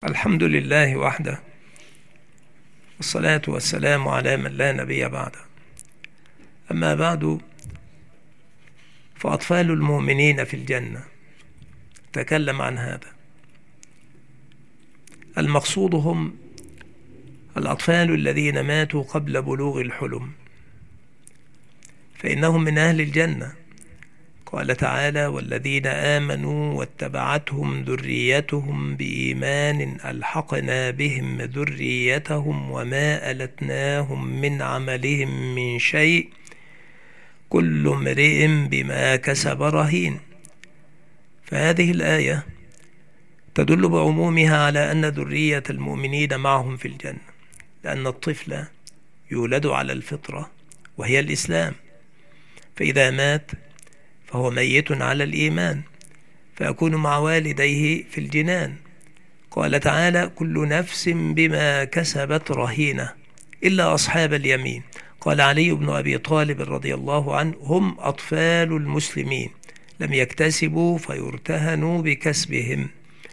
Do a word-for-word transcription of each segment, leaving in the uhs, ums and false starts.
الحمد لله وحده، والصلاة والسلام على من لا نبي بعده. أما بعد، فأطفال المؤمنين في الجنة تكلم عن هذا. المقصود هم الأطفال الذين ماتوا قبل بلوغ الحلم، فإنهم من أهل الجنة. قال تعالى: والذين آمنوا واتبعتهم ذريتهم بإيمان ألحقنا بهم ذريتهم وما ألتناهم من عملهم من شيء كل امرئ بما كسب رهين. فهذه الآية تدل بعمومها على أن ذرية المؤمنين معهم في الجنة، لأن الطفل يولد على الفطرة وهي الإسلام، فإذا مات فهو ميت على الإيمان، فيكون مع والديه في الجنان. قال تعالى: كل نفس بما كسبت رهينة إلا أصحاب اليمين. قال علي بن أبي طالب رضي الله عنه: هم أطفال المسلمين لم يكتسبوا فيرتهنوا بكسبهم.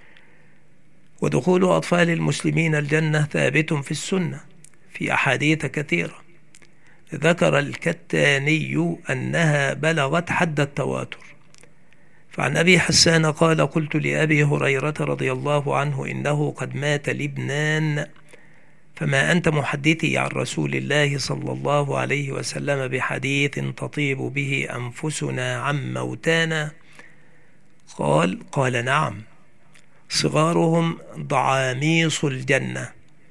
ودخول أطفال المسلمين الجنة ثابت في السنة في أحاديث كثيرة. ذكر الكتاني أنها بلغت حد التواتر. فعن أبي حسان قال: قلت لأبي هريرة رضي الله عنه: إنه قد مات لبنان، فما أنت محدثي عن رسول الله صلى الله عليه وسلم بحديث تطيب به أنفسنا عن موتانا؟ قال: قال نعم، صغارهم ضعاميص الجنة.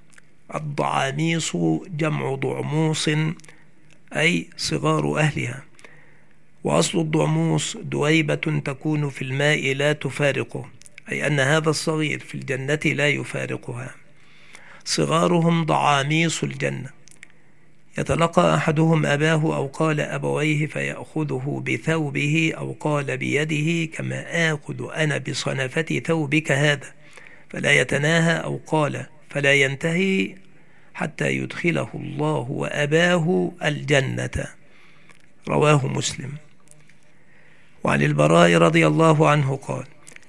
الضعاميص جمع ضعموص، أي صغار أهلها. وأصل الضعموس دويبة تكون في الماء لا تفارقه، أي أن هذا الصغير في الجنة لا يفارقها. صغارهم ضعاميص الجنة، يتلقى أحدهم أباه أو قال أبويه فيأخذه بثوبه أو قال بيده، كما آخذ أنا بصنفة ثوبك هذا، فلا يتناهى، أو قال فلا ينتهي حتى يدخله الله وأباه الجنة. رواه مسلم. وعن البراء رضي الله عنه قال: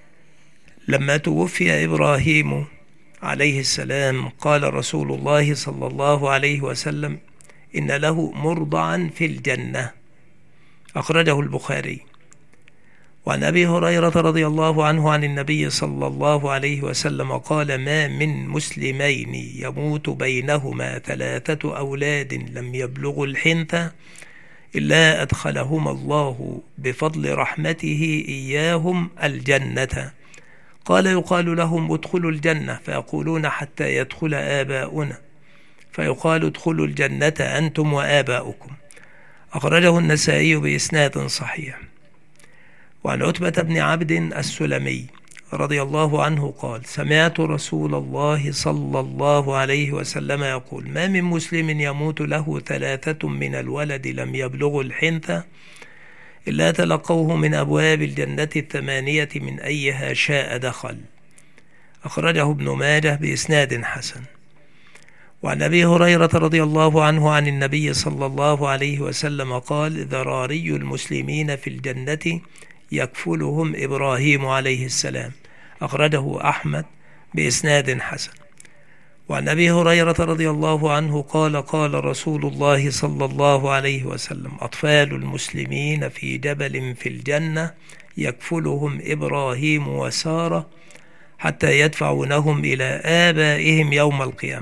لما توفي إبراهيم عليه السلام قال رسول الله صلى الله عليه وسلم: إن له مرضعا في الجنة. أخرجه البخاري. وعن أبي هريرة رضي الله عنه عن النبي صلى الله عليه وسلم قال: ما من مسلمين يموت بينهما ثلاثة أولاد لم يبلغوا الحنث إلا أدخلهما الله بفضل رحمته إياهم الجنة. قال: يقال لهم: ادخلوا الجنة، فيقولون: حتى يدخل آباؤنا، فيقال: ادخلوا الجنة أنتم وآباؤكم. أخرجه النسائي بإسناد صحيح. وعن عتبة بن عبد السلمي رضي الله عنه قال: سمعت رسول الله صلى الله عليه وسلم يقول: ما من مسلم يموت له ثلاثة من الولد لم يبلغوا الحنث إلا تلقوه من أبواب الجنة الثمانية من أيها شاء دخل. أخرجه ابن ماجه بإسناد حسن. وعن أبي هريرة رضي الله عنه عن النبي صلى الله عليه وسلم قال: ذراري المسلمين في الجنة يكفلهم إبراهيم عليه السلام. أخرجه أحمد بإسناد حسن. وعن أبي هريرة رضي الله عنه قال: قال رسول الله صلى الله عليه وسلم: أطفال المسلمين في جبل في الجنة يكفلهم إبراهيم وسارة حتى يدفعونهم إلى آبائهم يوم القيامة.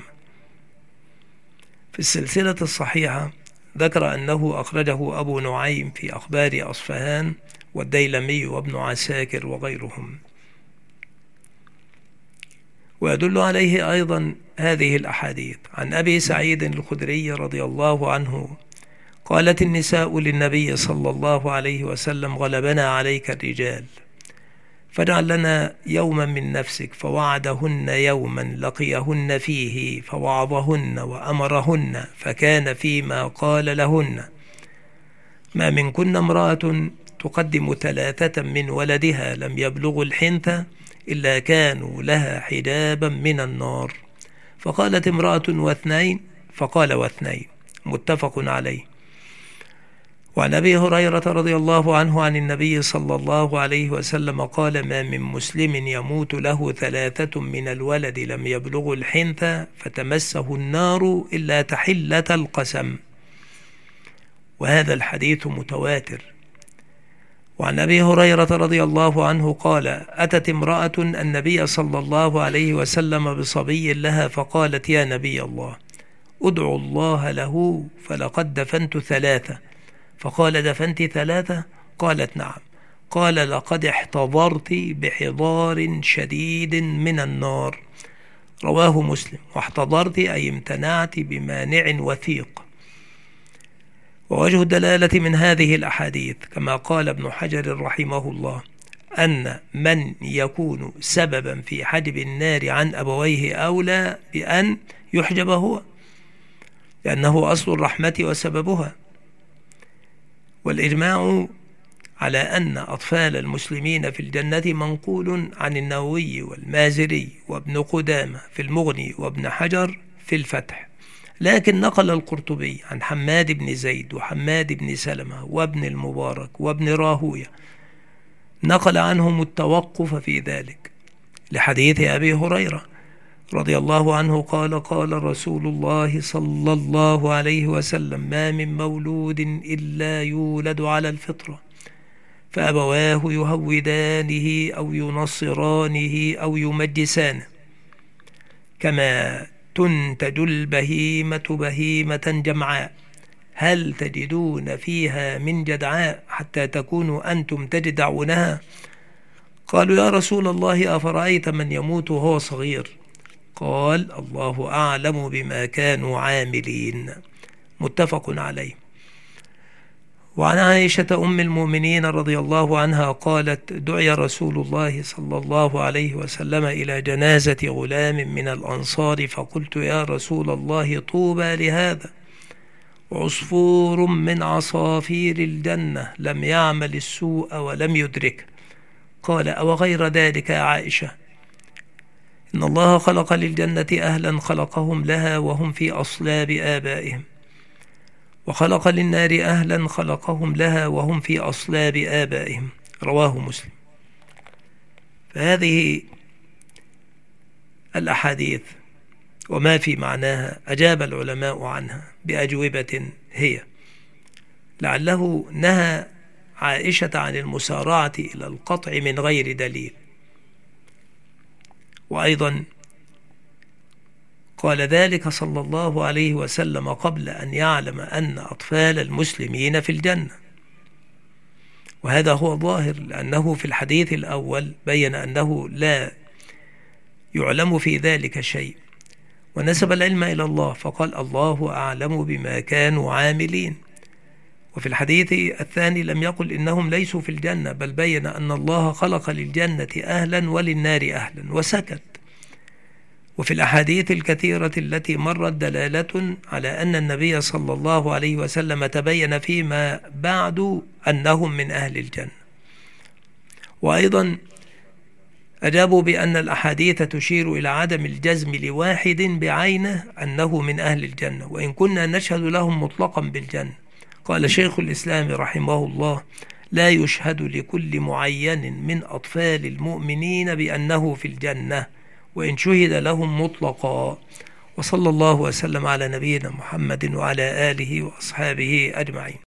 في السلسلة الصحيحة ذكر أنه أخرجه أبو نعيم في أخبار أصفهان والديلمي وابن عساكر وغيرهم. ويدل عليه أيضا هذه الأحاديث عن أبي سعيد الخدري رضي الله عنه: قالت النساء للنبي صلى الله عليه وسلم: غلبنا عليك الرجال، فاجعل لنا يوما من نفسك. فوعدهن يوما لقيهن فيه فوعظهن وأمرهن، فكان فيما قال لهن: ما منكن امرأة تقدم ثلاثة من ولدها لم يبلغوا الحنث إلا كانوا لها حجابا من النار. فقالت امرأة: واثنين؟ فقال: واثنين. متفق عليه. وعن أبي هريرة رضي الله عنه عن النبي صلى الله عليه وسلم قال: ما من مسلم يموت له ثلاثة من الولد لم يبلغوا الحنث فتمسه النار إلا تحلة القسم. وهذا الحديث متواتر. وعن أبي هريرة رضي الله عنه قال: أتت امرأة النبي صلى الله عليه وسلم بصبي لها فقالت: يا نبي الله، أدعو الله له فلقد دفنت ثلاثة. فقال: دفنت ثلاثة؟ قالت: نعم. قال: لقد احتضرت بحضار شديد من النار. رواه مسلم. واحتضرت أي امتنعت بمانع وثيق. ووجه الدلالة من هذه الأحاديث كما قال ابن حجر رحمه الله أن من يكون سببا في حجب النار عن أبويه أولى بأن يحجب هو، لأنه أصل الرحمة وسببها. والإجماع على أن أطفال المسلمين في الجنة منقول عن النووي والمازري وابن قدامة في المغني وابن حجر في الفتح، لكن نقل القرطبي عن حماد بن زيد وحماد بن سلمة وابن المبارك وابن راهوية، نقل عنهم التوقف في ذلك لحديث أبي هريرة رضي الله عنه قال: قال رسول الله صلى الله عليه وسلم: ما من مولود إلا يولد على الفطرة، فأبواه يهودانه أو ينصرانه أو يمجسانه، كما تنتج البهيمة بهيمة جمعاء، هل تجدون فيها من جدعاء حتى تكونوا أنتم تجدعونها؟ قالوا: يا رسول الله، أفرأيت من يموت وهو صغير؟ قال: الله أعلم بما كانوا عاملين. متفق عليه. وعن عائشة أم المؤمنين رضي الله عنها قالت: دعي رسول الله صلى الله عليه وسلم إلى جنازة غلام من الأنصار، فقلت: يا رسول الله، طوبى لهذا، عصفور من عصافير الجنة لم يعمل السوء ولم يدرك. قال: أو غير ذلك يا عائشة؟ إن الله خلق للجنة أهلا خلقهم لها وهم في أصلاب آبائهم، وخلق للنار أهلا خلقهم لها وهم في أصلاب آبائهم. رواه مسلم. فهذه الأحاديث وما في معناها أجاب العلماء عنها بأجوبة هي: لعله نهى عائشة عن المسارعة إلى القطع من غير دليل، وأيضا قال ذلك صلى الله عليه وسلم قبل أن يعلم أن أطفال المسلمين في الجنة، وهذا هو الظاهر، لأنه في الحديث الأول بين أنه لا يعلم في ذلك شيء، ونسب العلم إلى الله فقال: الله أعلم بما كانوا عاملين. وفي الحديث الثاني لم يقل إنهم ليسوا في الجنة، بل بين أن الله خلق للجنة أهلا وللنار أهلا وسكت. وفي الأحاديث الكثيرة التي مرت دلالة على أن النبي صلى الله عليه وسلم تبين فيما بعد أنهم من أهل الجنة. وأيضا أجابوا بأن الأحاديث تشير إلى عدم الجزم لواحد بعينه أنه من أهل الجنة، وإن كنا نشهد لهم مطلقا بالجنة. قال شيخ الإسلام رحمه الله: لا يشهد لكل معين من أطفال المؤمنين بأنه في الجنة، وإن شهد لهم مطلقا. وصلى الله وسلم على نبينا محمد وعلى آله وأصحابه أجمعين.